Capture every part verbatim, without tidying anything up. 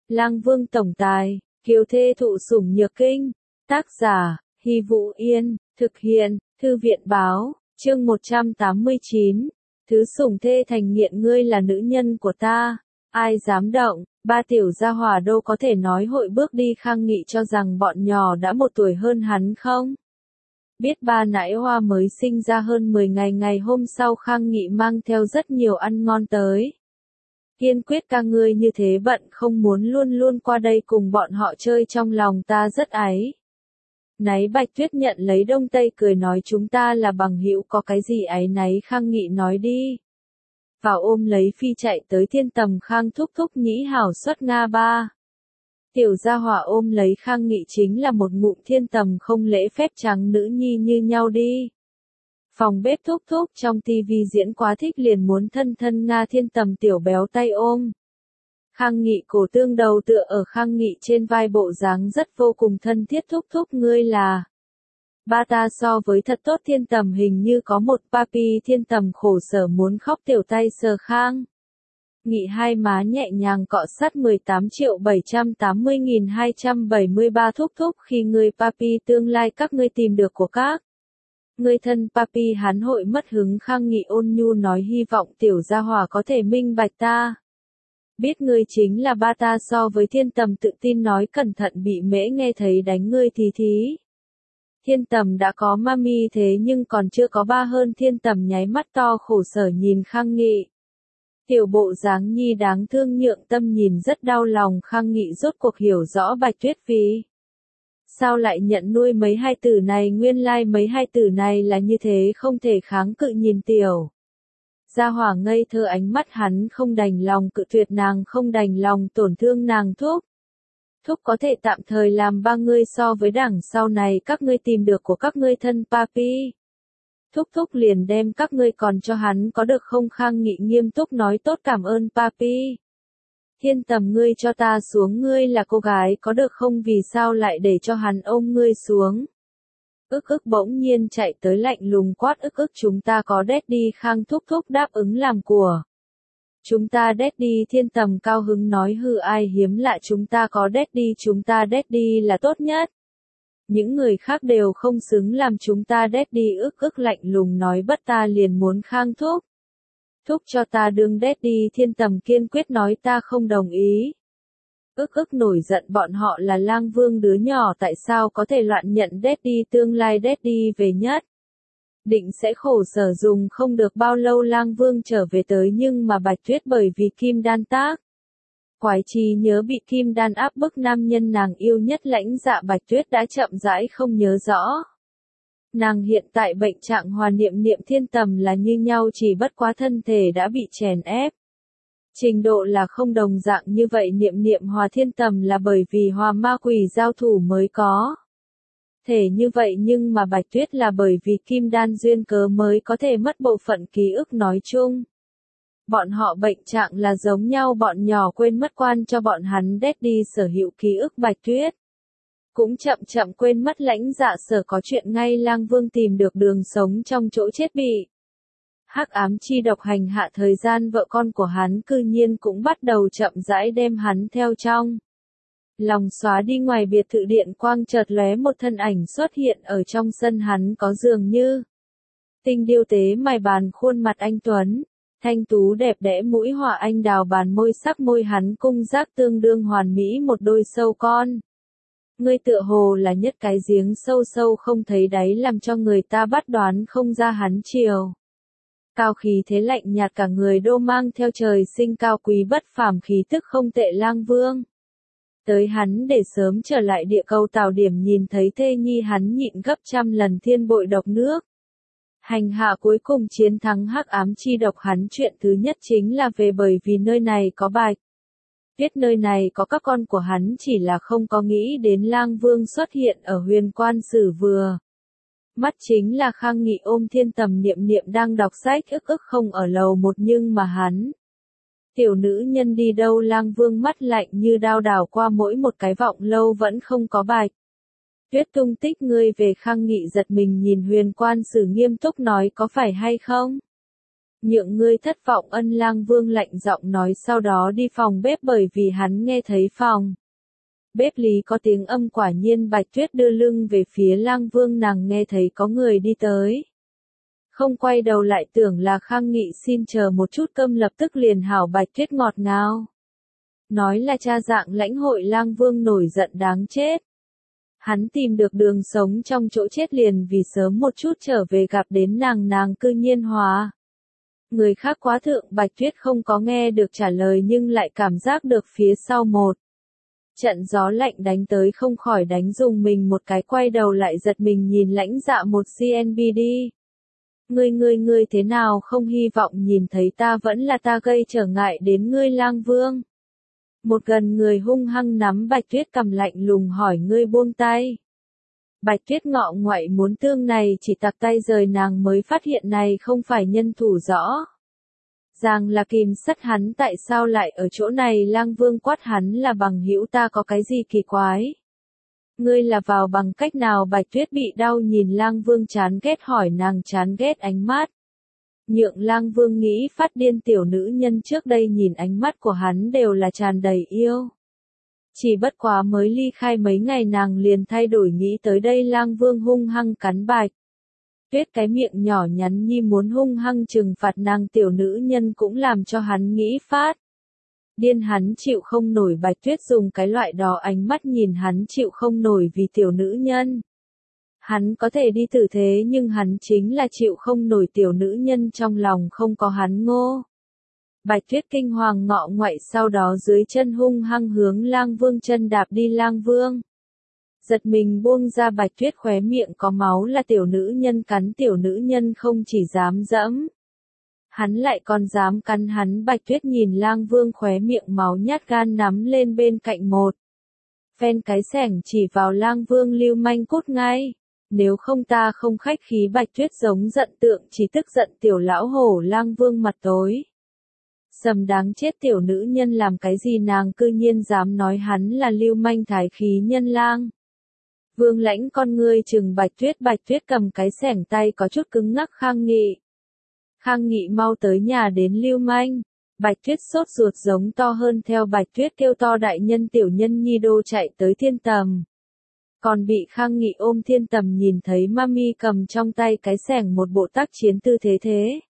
Lang Vương tổng tài, kiều thê thụ sủng nhược kinh. Tác giả, Hy Vũ Yên, thực hiện, Thư viện báo, chương một trăm tám mươi chín. Thứ sủng thê thành nghiện, ngươi là nữ nhân của ta, ai dám động. Ba tiểu gia hỏa đâu có thể nói hội bước đi Khang Nghị cho rằng bọn nhỏ đã một tuổi hơn hắn không? Biết ba nãi hoa mới sinh ra hơn mười ngày, ngày hôm sau Khang Nghị mang theo rất nhiều ăn ngon tới. Kiên quyết ca ngươi như thế bận không muốn luôn luôn qua đây cùng bọn họ chơi, trong lòng ta rất áy náy. Bạch Tuyết nhận lấy đông tây cười nói chúng ta là bằng hữu có cái gì áy náy. Khang Nghị nói đi. Vào ôm lấy phi chạy tới Thiên Tầm Khang thúc thúc nhĩ hảo xuất Nga ba. Tiểu gia hỏa ôm lấy Khang Nghị chính là một ngụm Thiên Tầm không lễ phép trắng nữ nhi như nhau đi. Phòng bếp thúc thúc trong tivi diễn quá thích liền muốn thân thân Nga Thiên Tầm tiểu béo tay ôm. Khang Nghị cổ tương đầu tựa ở Khang Nghị trên vai, bộ dáng rất vô cùng thân thiết. Thúc thúc ngươi là ba ta so với thật tốt. Thiên Tầm hình như có một papi. Thiên Tầm khổ sở muốn khóc, tiểu tay sờ Khang Nghị hai má nhẹ nhàng cọ sát. Mười tám triệu bảy trăm tám mươi nghìn hai trăm bảy mươi ba thúc thúc khi ngươi papi tương lai các ngươi tìm được của các ngươi thân papi hắn hội mất hứng. Khang Nghị ôn nhu nói hy vọng tiểu gia hỏa có thể minh bạch ta. Biết ngươi chính là ba ta. So với Thiên Tầm tự tin nói cẩn thận bị mễ nghe thấy đánh ngươi thì thí. Thiên Tầm đã có mami thế nhưng còn chưa có ba hơn. Thiên Tầm nháy mắt to khổ sở nhìn Khang Nghị. Tiểu bộ dáng nhi đáng thương nhượng tâm nhìn rất đau lòng. Khang Nghị rốt cuộc hiểu rõ Bạch Tuyết vì sao lại nhận nuôi mấy hai tử này, nguyên lai like mấy hai tử này là như thế không thể kháng cự. Nhìn tiểu gia hỏa ngây thơ ánh mắt hắn không đành lòng cự tuyệt nàng, không đành lòng tổn thương nàng. Thúc thúc có thể tạm thời làm ba ngươi so với đằng sau này các ngươi tìm được của các ngươi thân papi. Thúc thúc liền đem các ngươi còn cho hắn có được không? Khang Nghị nghiêm túc nói tốt, cảm ơn papi. Thiên Tầm ngươi cho ta xuống, ngươi là cô gái có được không, vì sao lại để cho hắn ôm ngươi xuống? Ức ức bỗng nhiên chạy tới lạnh lùng quát ức ức chúng ta có daddy. Khang thúc thúc đáp ứng làm của chúng ta daddy. Thiên Tầm cao hứng nói hừ ai hiếm lạ, chúng ta có daddy, chúng ta daddy là tốt nhất. Những người khác đều không xứng làm chúng ta daddy. Ức ức lạnh lùng nói bất ta liền muốn Khang thúc thúc cho ta đương daddy. Thiên Tầm kiên quyết nói ta không đồng ý. Ức ức nổi giận, bọn họ là Lang Vương đứa nhỏ tại sao có thể loạn nhận daddy, tương lai daddy về nhất định sẽ khổ sở. Dùng không được bao lâu Lang Vương trở về tới, nhưng mà Bạch Tuyết bởi vì kim đan tác quái trí nhớ bị kim đan áp bức, nam nhân nàng yêu nhất lãnh dạ Bạch Tuyết đã chậm rãi không nhớ rõ. Nàng hiện tại bệnh trạng hòa niệm niệm Thiên Tầm là như nhau, chỉ bất quá thân thể đã bị chèn ép. Trình độ là không đồng dạng như vậy. Niệm niệm hòa Thiên Tầm là bởi vì hòa ma quỷ giao thủ mới có thể như vậy, nhưng mà Bạch Tuyết là bởi vì kim đan duyên cớ mới có thể mất bộ phận ký ức. Nói chung bọn họ bệnh trạng là giống nhau, bọn nhỏ quên mất quan cho bọn hắn daddy sở hữu ký ức. Bạch Tuyết cũng chậm chậm quên mất lãnh dạ sở có chuyện ngay. Lang Vương tìm được đường sống trong chỗ chết, bị hắc ám chi độc hành hạ thời gian, vợ con của hắn cư nhiên cũng bắt đầu chậm rãi đem hắn theo trong lòng xóa đi. Ngoài biệt thự điện quang chợt lóe, một thân ảnh xuất hiện ở trong sân. Hắn có dường như tinh điêu tế mài bàn khuôn mặt anh tuấn thanh tú đẹp đẽ, mũi họa anh đào, bàn môi sắc môi hắn cung giác tương đương hoàn mỹ, một đôi sâu con ngươi tựa hồ là nhất cái giếng sâu sâu không thấy đáy, làm cho người ta bắt đoán không ra hắn chiều cao khí thế lạnh nhạt, cả người đô mang theo trời sinh cao quý bất phàm khí tức không tệ. Lang Vương tới hắn để sớm trở lại địa cầu Tào Điểm, nhìn thấy thê nhi hắn nhịn gấp trăm lần thiên bội độc nước hành hạ, cuối cùng chiến thắng hắc ám chi độc. Hắn chuyện thứ nhất chính là về, bởi vì nơi này có Bạch Tuyết, nơi này có các con của hắn, chỉ là không có nghĩ đến Lang Vương xuất hiện ở Huyền Quan Sử. Vừa mắt chính là Khang Nghị ôm Thiên Tầm, niệm niệm đang đọc sách. Ức ức không ở lầu một, nhưng mà hắn tiểu nữ nhân đi đâu? Lang Vương mắt lạnh như đao đảo qua mỗi một cái vọng lâu, vẫn không có Bạch Tuyết tung tích. Ngươi về? Khang Nghị giật mình nhìn Huyền Quan Sử nghiêm túc nói có phải hay không? Nhượng ngươi thất vọng. Ân Lang Vương lạnh giọng nói, sau đó đi phòng bếp bởi vì hắn nghe thấy phòng bếp lý có tiếng âm. Quả nhiên Bạch Tuyết đưa lưng về phía Lang Vương, nàng nghe thấy có người đi tới. Không quay đầu lại tưởng là Khang Nghị, xin chờ một chút. Cơm lập tức liền hảo. Bạch Tuyết ngọt ngào nói là cha dạng lãnh hội. Lang Vương nổi giận đáng chết. Hắn tìm được đường sống trong chỗ chết liền vì sớm một chút trở về gặp đến nàng, nàng cư nhiên hóa người khác quá thượng. Bạch Tuyết không có nghe được trả lời nhưng lại cảm giác được phía sau một trận gió lạnh đánh tới, không khỏi đánh dùng mình một cái, quay đầu lại giật mình nhìn Lãnh Dạ một xê en bê đê. Ngươi ngươi ngươi thế nào không hy vọng nhìn thấy ta, vẫn là ta gây trở ngại đến ngươi. Lang Vương một gần người hung hăng nắm Bạch Tuyết cầm, lạnh lùng hỏi, ngươi buông tay. Bạch Tuyết ngọ ngoại muốn tương này chỉ tặc tay rời, nàng mới phát hiện này không phải nhân thủ rõ ràng là kìm sắt hắn, tại sao lại ở chỗ này. Lang Vương quát, hắn là bằng hữu ta, có cái gì kỳ quái? Ngươi là vào bằng cách nào? Bạch Tuyết bị đau nhìn Lang Vương chán ghét hỏi, nàng chán ghét ánh mắt nhượng Lang Vương nghĩ phát điên. Tiểu nữ nhân trước đây nhìn ánh mắt của hắn đều là tràn đầy yêu. Chỉ bất quá mới ly khai mấy ngày nàng liền thay đổi nghĩ tới đây. Lang Vương hung hăng cắn Bạch Tuyết cái miệng nhỏ nhắn nhi, muốn hung hăng trừng phạt nàng. Tiểu nữ nhân cũng làm cho hắn nghĩ phát điên, hắn chịu không nổi. Bạch Tuyết dùng cái loại đó ánh mắt nhìn hắn chịu không nổi vì tiểu nữ nhân. Hắn có thể đi tử thế nhưng hắn chính là chịu không nổi tiểu nữ nhân trong lòng không có hắn ngô. Bạch Tuyết kinh hoàng ngọ ngoại, sau đó dưới chân hung hăng hướng Lang Vương chân đạp đi. Lang Vương giật mình buông ra Bạch Tuyết, khóe miệng có máu, là tiểu nữ nhân cắn. Tiểu nữ nhân không chỉ dám dẫm hắn lại còn dám cắn hắn. Bạch Tuyết nhìn Lang Vương khóe miệng máu, nhát gan nắm lên bên cạnh một phen cái xẻng chỉ vào Lang Vương, lưu manh cút ngay, nếu không ta không khách khí. Bạch Tuyết giống giận tượng chỉ, tức giận tiểu lão hổ. Lang Vương mặt tối sầm, đáng chết, tiểu nữ nhân làm cái gì nàng cư nhiên dám nói hắn là lưu manh thái khí nhân. Lang Vương lãnh con ngươi chừng Bạch Tuyết. Bạch Tuyết cầm cái xẻng tay có chút cứng ngắc. Khang Nghị Khang Nghị mau tới nhà đến lưu manh. Bạch Tuyết sốt ruột giống to hơn, theo Bạch Tuyết kêu to, đại nhân tiểu nhân nhi đô chạy tới thiên tầm. Còn bị Khang Nghị ôm. Thiên tầm nhìn thấy mami cầm trong tay cái xẻng, một bộ tác chiến tư thế, thế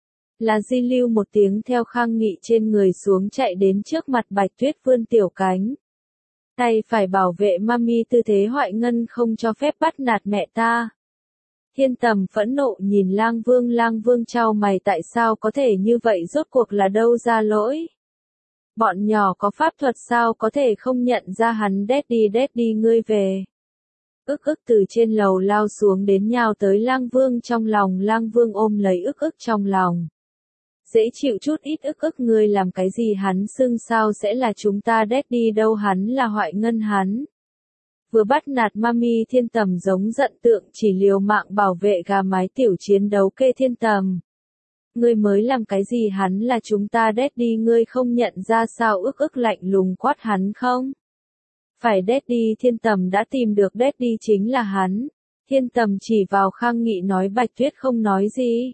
là di lưu một tiếng theo Khang Nghị trên người xuống, chạy đến trước mặt Bạch Tuyết, vươn tiểu cánh tay phải bảo vệ mami, tư thế hoại ngân, không cho phép bắt nạt mẹ ta. Thiên tầm phẫn nộ nhìn Lang Vương. Lang Vương chau mày, tại sao có thể như vậy, rốt cuộc là đâu ra lỗi? Bọn nhỏ có pháp thuật sao có thể không nhận ra hắn? Daddy daddy ngươi về. Ức ức từ trên lầu lao xuống đến nhào tới Lang Vương trong lòng. Lang Vương ôm lấy ức ức trong lòng. Dễ chịu chút ít. Ức ức ngươi làm cái gì? Hắn xưng sao sẽ là chúng ta daddy đâu, hắn là hoại ngân. Hắn vừa bắt nạt mami. Thiên tầm giống giận tượng chỉ, liều mạng bảo vệ gà mái, tiểu chiến đấu kê. Thiên tầm ngươi mới làm cái gì? Hắn là chúng ta daddy, ngươi không nhận ra sao? Ức ức lạnh lùng quát hắn, không phải daddy. Thiên tầm đã tìm được daddy chính là hắn. Thiên tầm chỉ vào Khang Nghị nói. Bạch Tuyết không nói gì.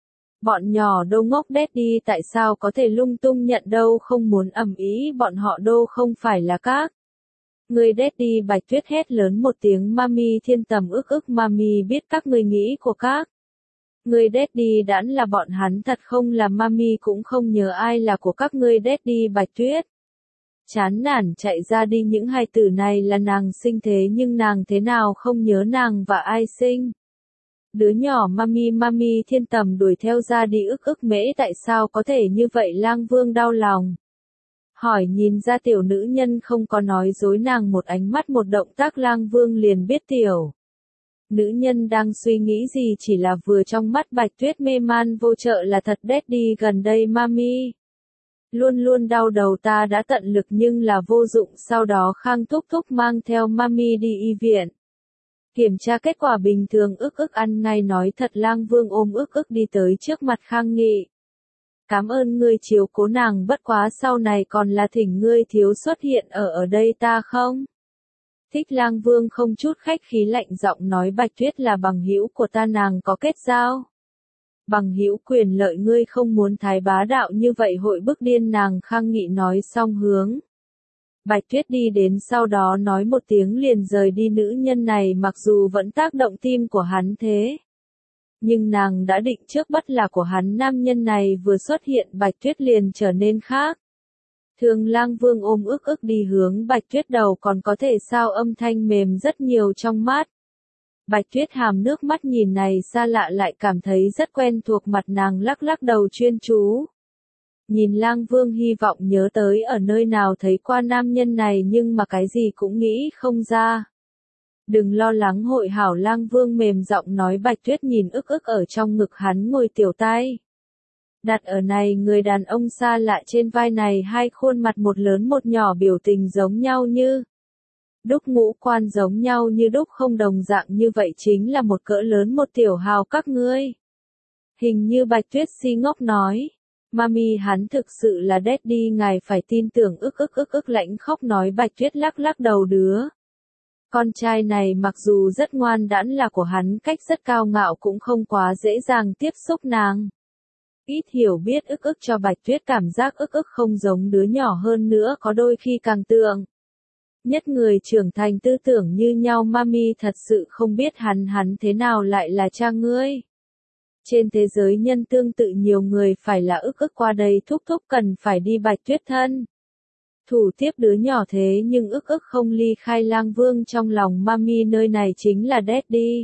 Bọn nhỏ đâu ngốc, daddy tại sao có thể lung tung nhận đâu, không muốn ầm ĩ, bọn họ đâu không phải là các người daddy. Bạch Tuyết hét lớn một tiếng, mami. Thiên tầm ức ức, mami biết các người nghĩ của các người daddy đãn là bọn hắn, thật không là mami cũng không nhớ ai là của các ngươi daddy. Bạch Tuyết chán nản chạy ra đi, những hai từ này là nàng sinh thế nhưng nàng thế nào không nhớ nàng và ai sinh. Đứa nhỏ mami mami. Thiên tầm đuổi theo ra đi. Ức ức mễ tại sao có thể như vậy? Lang Vương đau lòng hỏi, nhìn ra tiểu nữ nhân không có nói dối, nàng một ánh mắt một động tác Lang Vương liền biết tiểu nữ nhân đang suy nghĩ gì. Chỉ là vừa trong mắt Bạch Tuyết mê man vô trợ là thật. Daddy gần đây mami luôn luôn đau đầu, ta đã tận lực nhưng là vô dụng. Sau đó Khang thúc thúc mang theo mami đi y viện. Kiểm tra kết quả bình thường. Ức ức ăn ngay nói thật. Lang Vương ôm ức ức đi tới trước mặt Khang Nghị. Cảm ơn ngươi chiếu cố nàng, bất quá sau này còn là thỉnh ngươi thiếu xuất hiện ở ở đây, ta không thích. Lang Vương không chút khách khí lạnh giọng nói. Bạch Tuyết là bằng hữu của ta, nàng có kết giao Bằng hữu quyền lợi ngươi không muốn thái bá đạo như vậy hội bức điên nàng. Khang Nghị nói xong hướng Bạch Tuyết đi đến, sau đó nói một tiếng liền rời đi. Nữ nhân này mặc dù vẫn tác động tim của hắn thế, nhưng nàng đã định trước bất là của hắn. Nam nhân này vừa xuất hiện Bạch Tuyết liền trở nên khác. Thương Lang Vương ôm ức ức đi hướng Bạch Tuyết, đầu còn có thể sao âm thanh mềm rất nhiều trong mắt. Bạch Tuyết hàm nước mắt nhìn này xa lạ lại cảm thấy rất quen thuộc, mặt nàng lắc lắc đầu chuyên chú. Nhìn Lang Vương hy vọng nhớ tới ở nơi nào thấy qua nam nhân này nhưng mà cái gì cũng nghĩ không ra. Đừng lo lắng hội hảo, Lang Vương mềm giọng nói. Bạch Tuyết nhìn ức ức ở trong ngực hắn ngồi tiểu tay đặt ở này người đàn ông xa lạ trên vai này, hai khuôn mặt một lớn một nhỏ biểu tình giống nhau như đúc, ngũ quan giống nhau như đúc, không đồng dạng như vậy chính là một cỡ lớn một tiểu hào các ngươi. Hình như Bạch Tuyết si ngốc nói. Mami hắn thực sự là daddy, ngài phải tin tưởng. Ức ức ức ức lãnh khóc nói. Bạch Tuyết lắc lắc đầu. Đứa con trai này mặc dù rất ngoan đãn là của hắn, cách rất cao ngạo cũng không quá dễ dàng tiếp xúc nàng. Ít hiểu biết ức ức cho Bạch Tuyết cảm giác ức ức không giống đứa nhỏ, hơn nữa có đôi khi càng tượng nhất người trưởng thành tư tưởng như nhau. Mami thật sự không biết hắn hắn thế nào lại là cha ngươi. Trên thế giới nhân tương tự nhiều người phải là ức ức qua đây thúc thúc cần phải đi. Bạch Tuyết thân thủ tiếp đứa nhỏ thế nhưng ức ức không ly khai Lang Vương trong lòng. Mami nơi này chính là daddy.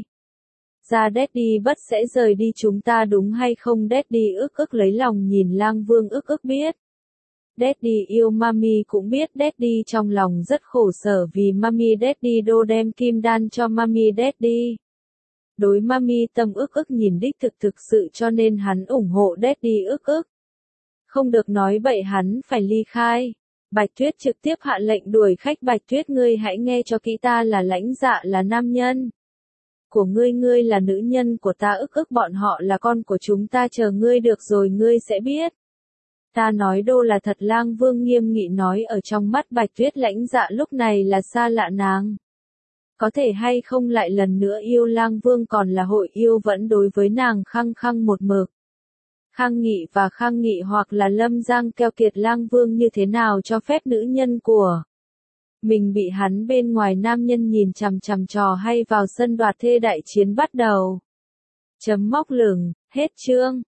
Ra daddy bất sẽ rời đi chúng ta đúng hay không daddy? Ức ức lấy lòng nhìn Lang Vương. Ức ức biết daddy yêu mami, cũng biết daddy trong lòng rất khổ sở vì mami. Daddy đô đem kim đan cho mami. Daddy đối mami tâm ức ức nhìn đích thực thực sự, cho nên hắn ủng hộ daddy. Ức ức không được nói bậy, hắn phải ly khai. Bạch Tuyết trực tiếp hạ lệnh đuổi khách. Bạch Tuyết ngươi hãy nghe cho kỹ, ta là Lãnh Dạ, là nam nhân của ngươi, ngươi là nữ nhân của ta. Ức ức bọn họ là con của chúng ta, chờ ngươi được rồi ngươi sẽ biết. Ta nói đô là thật. Lang Vương nghiêm nghị nói. Ở trong mắt Bạch Tuyết Lãnh Dạ lúc này là xa lạ, nàng có thể hay không lại lần nữa yêu Lang Vương, còn là hội yêu vẫn đối với nàng khăng khăng một mực. Khang Nghị và Khang Nghị hoặc là Lâm Giang keo kiệt Lang Vương như thế nào cho phép nữ nhân của mình bị hắn bên ngoài nam nhân nhìn chằm chằm, trò hay vào sân đoạt thê đại chiến bắt đầu. Chấm móc lửng, hết chương.